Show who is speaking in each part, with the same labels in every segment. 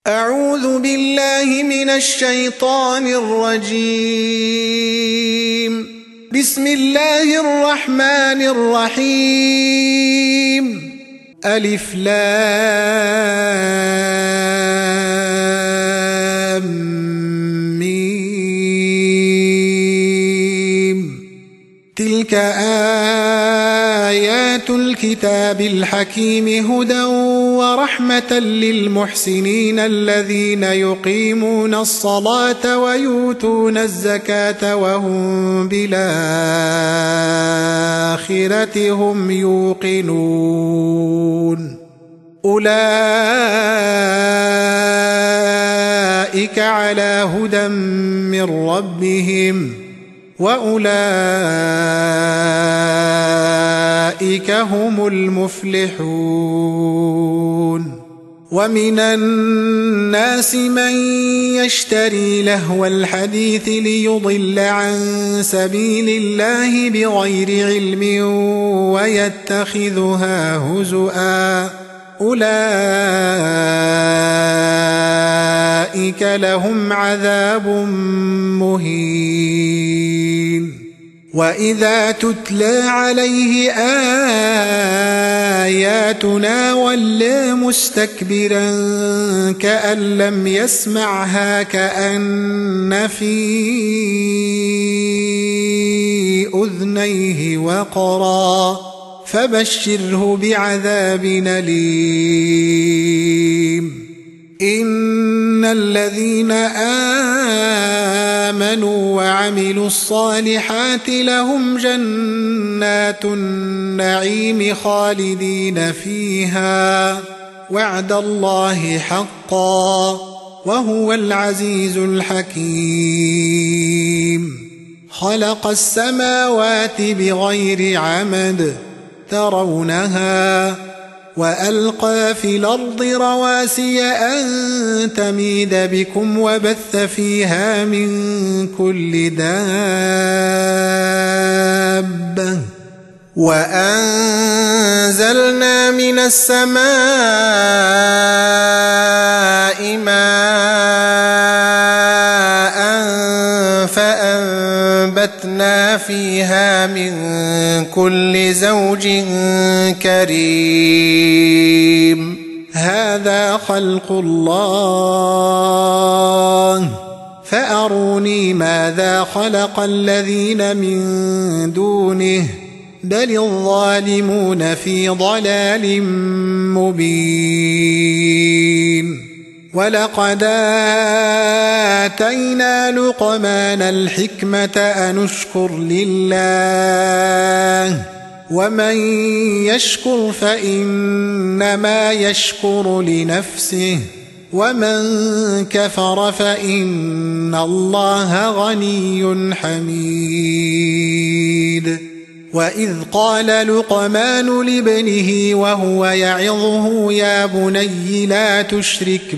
Speaker 1: أعوذ بالله من الشيطان الرجيم. بسم الله الرحمن الرحيم. ألف لام ميم. تلك آيات الكتاب الحكيم هدى ورحمة للمحسنين الذين يقيمون الصلاة ويؤتون الزكاة وهم بالآخرة هم يوقنون. أولئك على هدى من ربهم وأولئك هم المفلحون. ومن الناس من يشتري لهو الحديث ليضل عن سبيل الله بغير علم ويتخذها هزؤا. أولئك لهم عذاب مهين. وإذا تتلى عليه آياتنا ولى مستكبرا كأن لم يسمعها كأن في أذنيه وقرا فبشره بعذاب أليم. إن الذين آمنوا وعملوا الصالحات لهم جنات النعيم خالدين فيها وعد الله حقا وهو العزيز الحكيم. خلق السماوات بغير عمد ترونها وألقى في الأرض رواسي أن تميد بكم وبث فيها من كل دابة وأنزلنا من السماء ماء فأنبتنا فيها من كل زوج كريم. هذا خلق الله فأروني ماذا خلق الذين من دونه بل الظالمون في ضلال مبين. ولقد آتينا لقمان الحكمة أن اشكر لله ومن يشكر فإنما يشكر لنفسه ومن كفر فإن الله غني حميد. وإذ قال لقمان لابنه وهو يعظه يا بني لا تشرك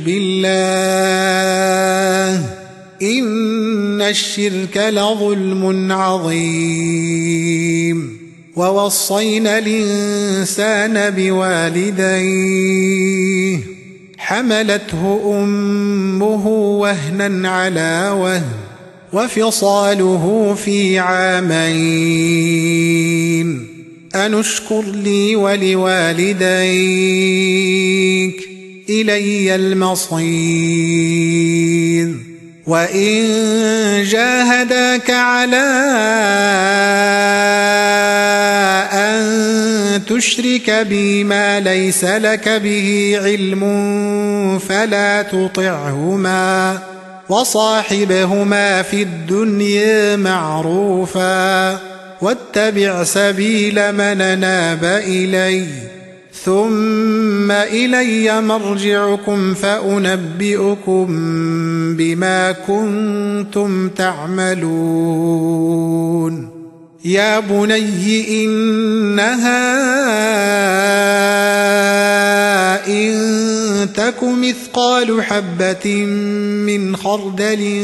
Speaker 1: بالله إن الشرك لظلم عظيم. ووصينا الإنسان بوالديه حملته أمه وهنا على وهن وفصاله في عامين أن اشكر لي ولوالديك إلي المصير. وإن جاهداك على أن تشرك بي ما ليس لك به علم فلا تطعهما وصاحبهما في الدنيا معروفا واتبع سبيل من أناب إلي ثم إلي مرجعكم فأنبئكم بما كنتم تعملون. يا بني إنها إن تك مثقال حبة من خردل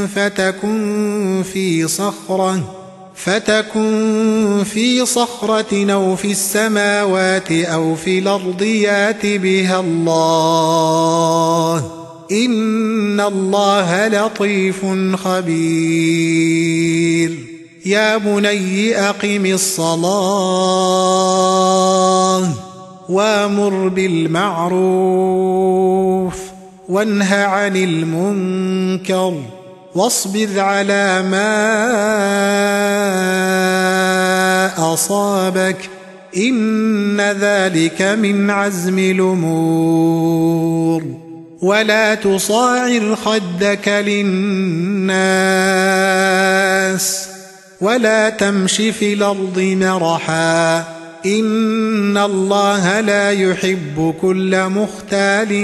Speaker 1: فتكن في صخرة أو في السماوات أو في الأرض يات بها الله إن الله لطيف خبير يا بني أقم الصلاة وامر بالمعروف وانه عن المنكر واصبر على ما أصابك إن ذلك من عزم الأمور ولا تصاعر خدك للناس ولا تمش في الأرض مرحا إن الله لا يحب كل مختال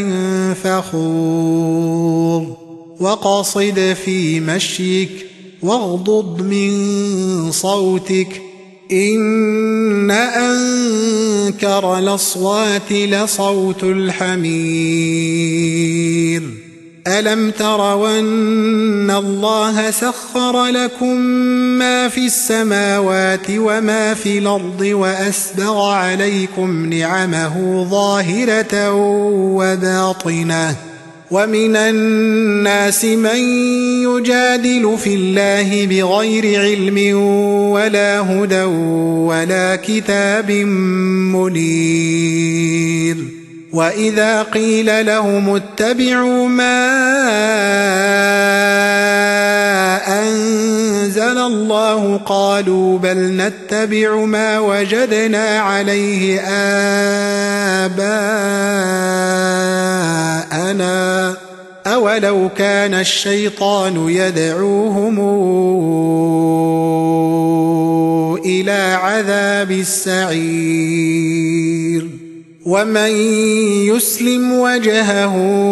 Speaker 1: فخور وقصد في مشيك واغضض من صوتك إن أنكر الأصوات لصوت الحمير ألم تروا أن الله سخر لكم ما في السماوات وما في الأرض وأسبغ عليكم نعمه ظاهرة وباطنة ومن الناس من يجادل في الله بغير علم ولا هدى ولا كتاب منير وإذا قيل لهم اتبعوا ما أنزل الله قالوا بل نتبع ما وجدنا عليه آباءنا أولو كان الشيطان يدعوهم إلى عذاب السعير ومن يسلم وجهه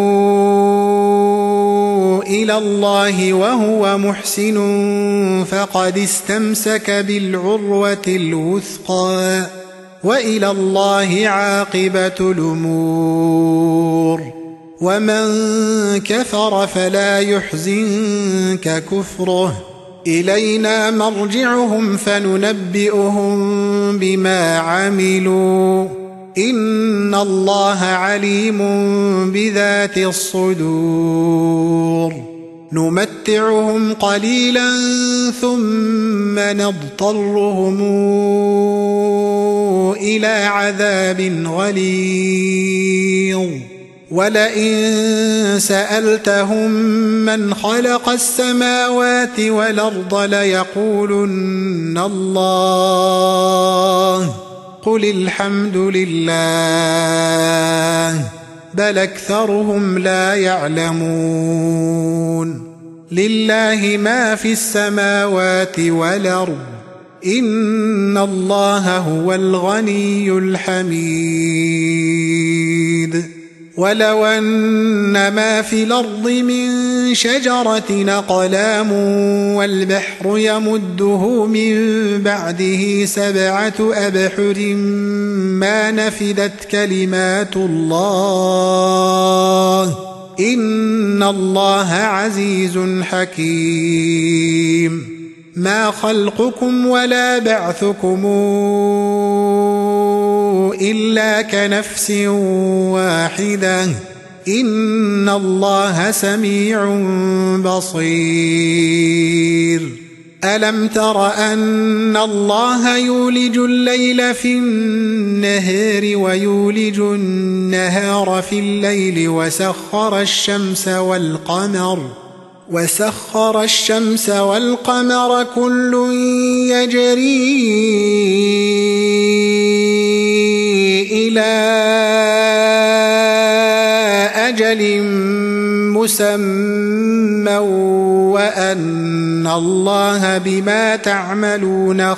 Speaker 1: إلى الله وهو محسن فقد استمسك بالعروة الوثقى وإلى الله عاقبة الأمور ومن كفر فلا يحزنك كفره إلينا مرجعهم فننبئهم بما عملوا إن الله عليم بذات الصدور نمتعهم قليلا ثم نضطرهم إلى عذاب غليظ ولئن سألتهم من خلق السماوات والأرض ليقولن الله قل الحمد لله بل أكثرهم لا يعلمون لله ما في السماوات والأرض إن الله هو الغني الحميد ولو أن ما في الأرض من شجرة أقلام والبحر يمده من بعده 7 أبحر ما نفدت كلمات الله إن الله عزيز حكيم ما خلقكم ولا بعثكم إلا كنفس واحدة إن الله سميع بصير ألم تر أن الله يولج الليل في النهار ويولج النهار في الليل وسخر الشمس والقمر كل يجري إلى أجل مسمى وأن الله بما تعملون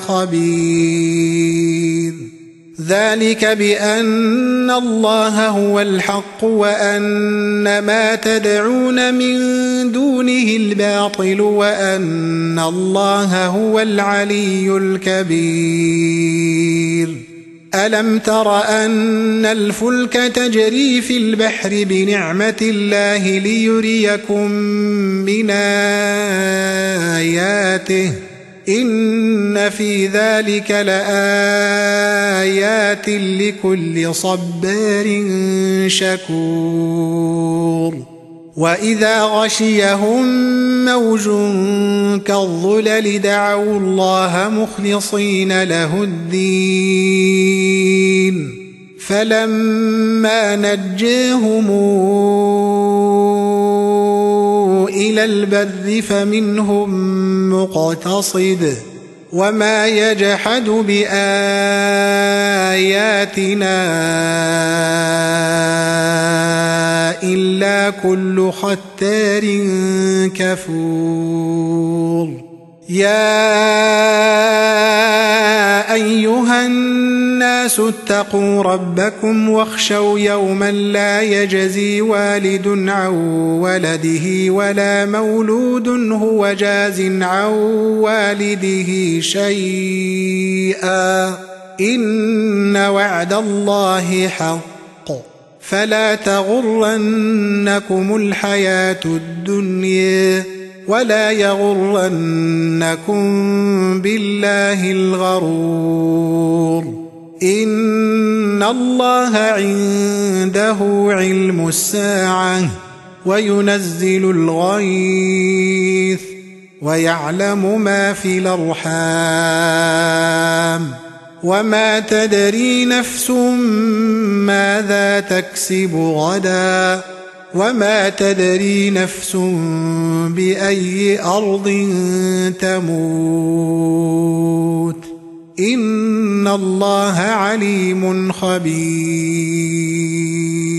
Speaker 1: خبير ذلك بأن الله هو الحق وأن ما تدعون من دونه الباطل وأن الله هو العلي الكبير ألم تر أن الفلك تجري في البحر بنعمة الله ليريكم من آياته إن في ذلك لآيات لكل صبار شكور وإذا غشيهم موج كالظلل دعوا الله مخلصين له الدين فلما نجاهم إلى البر فمنهم مقتصد وما يجحد بآياتنا إلا كل ختار كفور يا أيها الناس اتقوا ربكم واخشوا يوما لا يجزي والد عن ولده ولا مولود هو جاز عن والده شيئا إن وعد الله حق فلا تغرنكم الحياة الدنيا ولا يغرنكم بالله الغرور إن الله عنده علم الساعة وينزل الغيث ويعلم ما في الأرحام وما تدري نفس ماذا تكسب غدا وما تدري نفس بأي أرض تموت إن الله عليم خبير